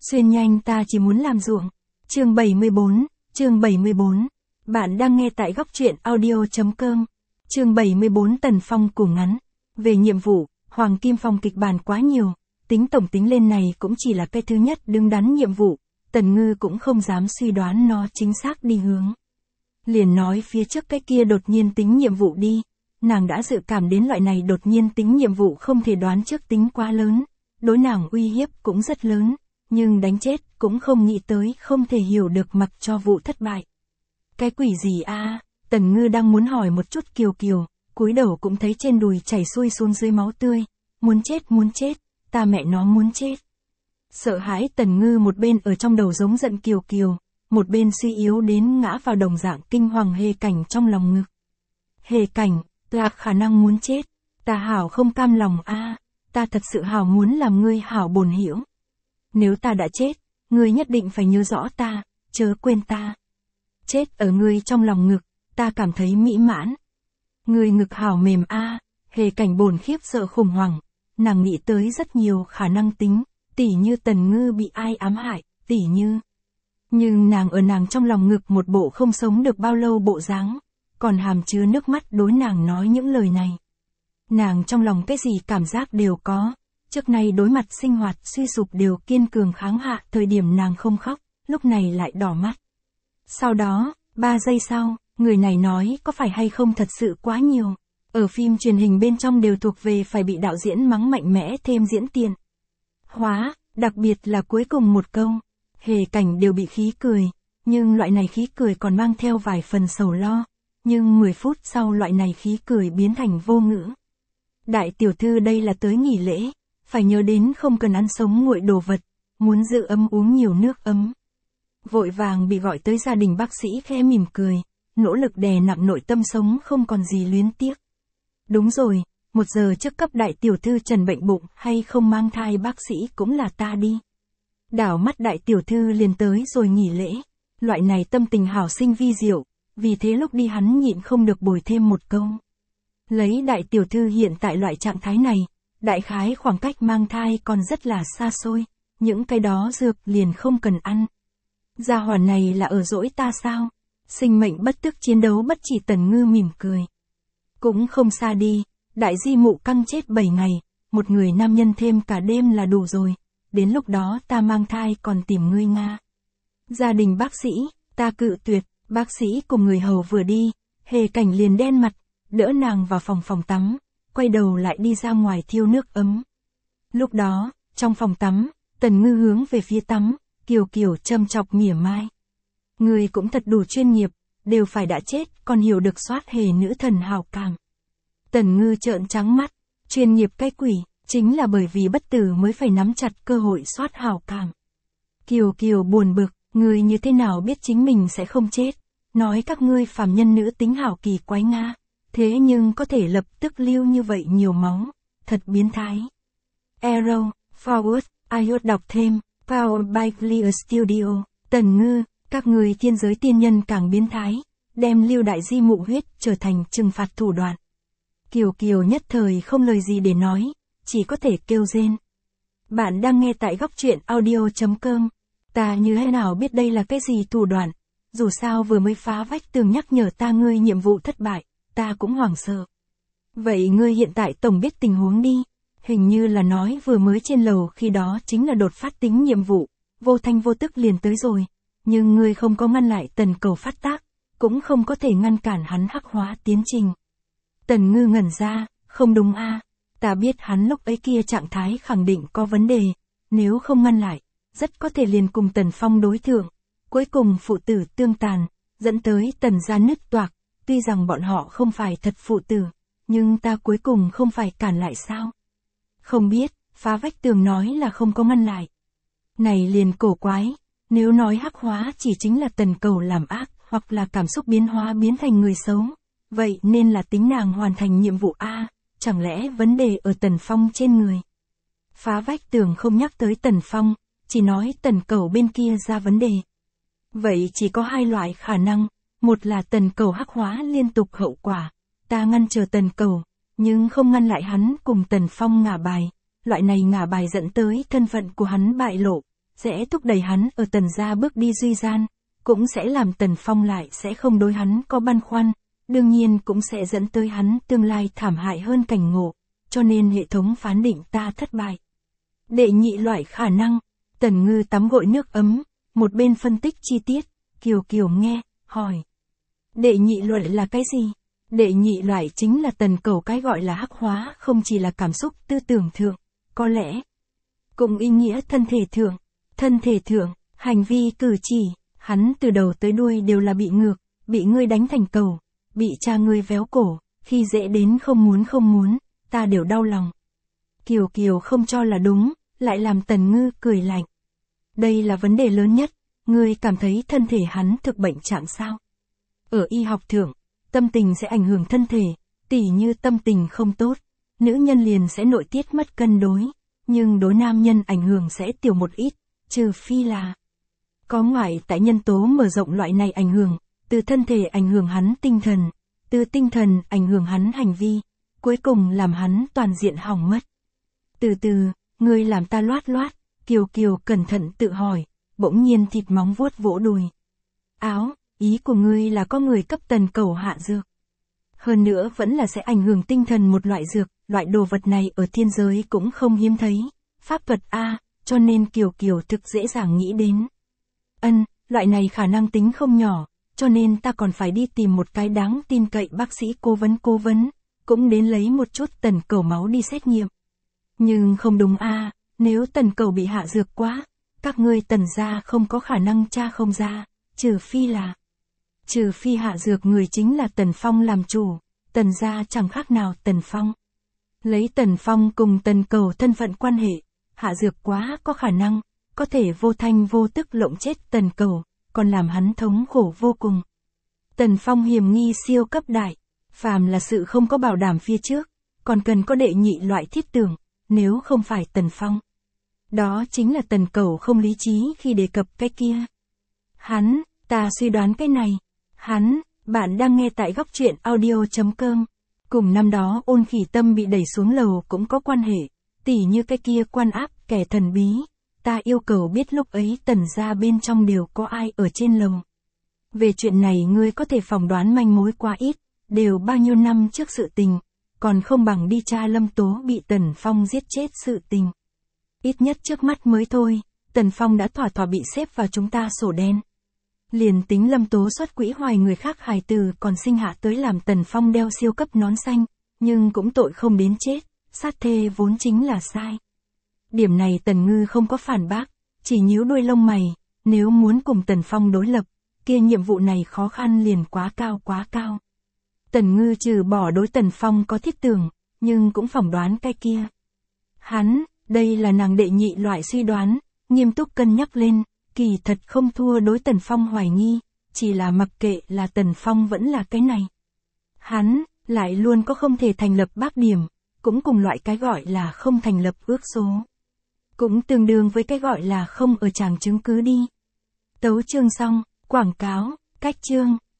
Xuyên nhanh ta chỉ muốn làm ruộng. Chương 74. Bạn đang nghe tại góc truyện audio.com. Chương 74 Tần Phong cùng ngắn. Về nhiệm vụ, Hoàng Kim Phong kịch bản quá nhiều, tính tổng tính lên này cũng chỉ là cái thứ nhất đứng đắn nhiệm vụ, Tần Ngư cũng không dám suy đoán nó chính xác đi hướng. Liền nói phía trước cái kia đột nhiên tính nhiệm vụ đi, nàng đã dự cảm đến loại này đột nhiên tính nhiệm vụ không thể đoán trước tính quá lớn, đối nàng uy hiếp cũng rất lớn, nhưng đánh chết cũng không nghĩ tới không thể hiểu được mặc cho vụ thất bại. Cái quỷ gì a? Tần Ngư đang muốn hỏi một chút Kiều Kiều, cúi đầu cũng thấy trên đùi chảy xuôi xuống dưới máu tươi, muốn chết, ta mẹ nó muốn chết. Sợ hãi Tần Ngư một bên ở trong đầu giống giận Kiều Kiều, một bên suy yếu đến ngã vào đồng dạng kinh hoàng Hề Cảnh trong lòng ngực. Hề Cảnh, ta khả năng muốn chết, ta hảo không cam lòng a, ta thật sự hảo muốn làm ngươi hảo bổn hiểu. Nếu ta đã chết, ngươi nhất định phải nhớ rõ ta, chớ quên ta. Chết ở ngươi trong lòng ngực, ta cảm thấy mỹ mãn. Ngươi ngực hảo mềm a, Hề Cảnh bồn khiếp sợ khủng hoảng, nàng nghĩ tới rất nhiều khả năng tính, tỉ như Tần Ngư bị ai ám hại, tỉ như. Nhưng nàng ở nàng trong lòng ngực một bộ không sống được bao lâu bộ dáng, còn hàm chứa nước mắt đối nàng nói những lời này. Nàng trong lòng cái gì cảm giác đều có, trước nay đối mặt sinh hoạt suy sụp đều kiên cường kháng hạ, thời điểm nàng không khóc, lúc này lại đỏ mắt. Sau đó, 3 giây sau, người này nói có phải hay không thật sự quá nhiều, ở phim truyền hình bên trong đều thuộc về phải bị đạo diễn mắng mạnh mẽ thêm diễn tiền. Đặc biệt là cuối cùng một câu, Hề Cảnh đều bị khí cười, nhưng loại này khí cười còn mang theo vài phần sầu lo, nhưng 10 phút sau loại này khí cười biến thành vô ngữ. Đại tiểu thư đây là tới nghỉ lễ, phải nhớ đến không cần ăn sống nguội đồ vật, muốn giữ ấm uống nhiều nước ấm. Vội vàng bị gọi tới gia đình bác sĩ khẽ mỉm cười, nỗ lực đè nặng nội tâm sống không còn gì luyến tiếc. Đúng rồi, 1 giờ trước cấp đại tiểu thư trần bệnh bụng hay không mang thai bác sĩ cũng là ta đi. Đảo mắt đại tiểu thư liền tới rồi nghỉ lễ, loại này tâm tình hảo sinh vi diệu, vì thế lúc đi hắn nhịn không được bồi thêm một câu. Lấy đại tiểu thư hiện tại loại trạng thái này, đại khái khoảng cách mang thai còn rất là xa xôi, những cái đó dược liền không cần ăn. Gia hỏa này là ở dỗi ta sao? Sinh mệnh bất tức chiến đấu bất chỉ. Tần Ngư mỉm cười. Cũng không xa đi, đại di mụ căng chết 7 ngày, một người nam nhân thêm cả đêm là đủ rồi, đến lúc đó ta mang thai còn tìm ngươi Nga. Gia đình bác sĩ, ta cự tuyệt, bác sĩ cùng người hầu vừa đi, Hề Cảnh liền đen mặt, đỡ nàng vào phòng tắm, quay đầu lại đi ra ngoài thiêu nước ấm. Lúc đó, trong phòng tắm, Tần Ngư hướng về phía tắm, Kiều Kiều châm chọc mỉa mai. Ngươi cũng thật đủ chuyên nghiệp, đều phải đã chết còn hiểu được soát Hề nữ thần hào cảm. Tần Ngư trợn trắng mắt, chuyên nghiệp cái quỷ, chính là bởi vì bất tử mới phải nắm chặt cơ hội soát hào cảm. Kiều Kiều buồn bực, ngươi như thế nào biết chính mình sẽ không chết, nói các ngươi phàm nhân nữ tính hảo kỳ quái Nga, thế nhưng có thể lập tức lưu như vậy nhiều máu, thật biến thái. Arrow, Forward, iOS đọc thêm, Powered by Clear Studio, Tần Ngư, các người thiên giới tiên nhân càng biến thái, đem lưu đại di mụ huyết trở thành trừng phạt thủ đoạn. Kiều Kiều nhất thời không lời gì để nói, chỉ có thể kêu rên. Bạn đang nghe tại góc truyện audio.com. Ta như thế nào biết đây là cái gì thủ đoạn, dù sao vừa mới phá vách tường nhắc nhở ta ngươi nhiệm vụ thất bại, ta cũng hoảng sợ. Vậy ngươi hiện tại tổng biết tình huống đi, hình như là nói vừa mới trên lầu khi đó chính là đột phát tính nhiệm vụ, vô thanh vô tức liền tới rồi, nhưng ngươi không có ngăn lại Tần Cầu phát tác, cũng không có thể ngăn cản hắn hắc hóa tiến trình. Tần Ngư ngẩn ra, không đúng a, ta biết hắn lúc ấy kia trạng thái khẳng định có vấn đề, nếu không ngăn lại, rất có thể liền cùng Tần Phong đối thượng, cuối cùng phụ tử tương tàn, dẫn tới Tần gia nứt toạc, tuy rằng bọn họ không phải thật phụ tử, nhưng ta cuối cùng không phải cản lại sao? Không biết, phá vách tường nói là không có ngăn lại. Này liền cổ quái, nếu nói hắc hóa chỉ chính là Tần Cầu làm ác, hoặc là cảm xúc biến hóa biến thành người xấu, vậy nên là tính nàng hoàn thành nhiệm vụ A, chẳng lẽ vấn đề ở Tần Phong trên người? Phá vách tường không nhắc tới Tần Phong, chỉ nói Tần Cầu bên kia ra vấn đề. Vậy chỉ có 2 loại khả năng, một là Tần Cầu hắc hóa liên tục hậu quả, ta ngăn chờ Tần Cầu, nhưng không ngăn lại hắn cùng Tần Phong ngả bài, loại này ngả bài dẫn tới thân phận của hắn bại lộ, sẽ thúc đẩy hắn ở Tần gia bước đi duy gian, cũng sẽ làm Tần Phong lại sẽ không đối hắn có băn khoăn, đương nhiên cũng sẽ dẫn tới hắn tương lai thảm hại hơn cảnh ngộ, cho nên hệ thống phán định ta thất bại. Đệ nhị loại khả năng, Tần Ngư tắm gội nước ấm, một bên phân tích chi tiết, Kiều Kiều nghe, hỏi. Đệ nhị loại là cái gì? Đệ nhị loại chính là Tần Cẩu cái gọi là hắc hóa, không chỉ là cảm xúc tư tưởng thượng, có lẽ cũng ý nghĩa thân thể thượng. Thân thể thượng, hành vi cử chỉ, hắn từ đầu tới đuôi đều là bị ngược, bị ngươi đánh thành cẩu, bị cha ngươi véo cổ, khi dễ đến không muốn, ta đều đau lòng. Kiều Kiều không cho là đúng, lại làm Tần Ngư cười lạnh. Đây là vấn đề lớn nhất, ngươi cảm thấy thân thể hắn thực bệnh trạng sao? Ở y học thượng, tâm tình sẽ ảnh hưởng thân thể, tỉ như tâm tình không tốt, nữ nhân liền sẽ nội tiết mất cân đối, nhưng đối nam nhân ảnh hưởng sẽ tiểu một ít, trừ phi là có ngoại tại nhân tố mở rộng loại này ảnh hưởng, từ thân thể ảnh hưởng hắn tinh thần, từ tinh thần ảnh hưởng hắn hành vi, cuối cùng làm hắn toàn diện hỏng mất. Từ từ, ngươi làm ta loát loát, Kiều Kiều cẩn thận tự hỏi, bỗng nhiên thịt móng vuốt vỗ đùi. Áo, ý của ngươi là có người cấp Tần Cẩu hạ dược. Hơn nữa vẫn là sẽ ảnh hưởng tinh thần một loại dược, loại đồ vật này ở thiên giới cũng không hiếm thấy. Pháp thuật A, cho nên Kiều Kiều thực dễ dàng nghĩ đến. Loại này khả năng tính không nhỏ, cho nên ta còn phải đi tìm một cái đáng tin cậy bác sĩ cố vấn, cũng đến lấy một chút Tần Cẩu máu đi xét nghiệm. Nhưng không đúng A, nếu Tần Cẩu bị hạ dược quá, các ngươi Tần gia không có khả năng tra không ra, trừ phi hạ dược người chính là Tần Phong làm chủ, Tần gia chẳng khác nào Tần Phong. Lấy Tần Phong cùng Tần Cẩu thân phận quan hệ, hạ dược quá có khả năng, có thể vô thanh vô tức lộng chết Tần Cẩu, còn làm hắn thống khổ vô cùng. Tần Phong hiểm nghi siêu cấp đại, phàm là sự không có bảo đảm phía trước, còn cần có đệ nhị loại thiết tưởng, nếu không phải Tần Phong. Đó chính là Tần Cẩu không lý trí khi đề cập cái kia. Ta suy đoán cái này. Bạn đang nghe tại góc truyện audio.com. Cùng năm đó Ôn Khỉ Tâm bị đẩy xuống lầu cũng có quan hệ, tỉ như cái kia quan áp kẻ thần bí. Ta yêu cầu biết lúc ấy Tần gia bên trong đều có ai ở trên lầu. Về chuyện này ngươi có thể phỏng đoán manh mối quá ít, đều bao nhiêu năm trước sự tình, còn không bằng đi tra Lâm Tố bị Tần Phong giết chết sự tình. Ít nhất trước mắt mới thôi, Tần Phong đã thỏa bị xếp vào chúng ta sổ đen. Liền tính Lâm Tố xuất quỹ hoài người khác hài tử còn sinh hạ tới làm Tần Phong đeo siêu cấp nón xanh, nhưng cũng tội không đến chết, sát thê vốn chính là sai. Điểm này Tần Ngư không có phản bác, chỉ nhíu đuôi lông mày, nếu muốn cùng Tần Phong đối lập, kia nhiệm vụ này khó khăn liền quá cao. Tần Ngư trừ bỏ đối Tần Phong có thiết tưởng, nhưng cũng phỏng đoán cái kia. Đây là nàng đệ nhị loại suy đoán, nghiêm túc cân nhắc lên, kỳ thật không thua đối Tần Phong hoài nghi, chỉ là mặc kệ là Tần Phong vẫn là cái này. Hắn, lại luôn có không thể thành lập bác điểm, cũng cùng loại cái gọi là không thành lập ước số. Cũng tương đương với cái gọi là không ở tràng chứng cứ đi. Tấu chương xong, quảng cáo, cách chương.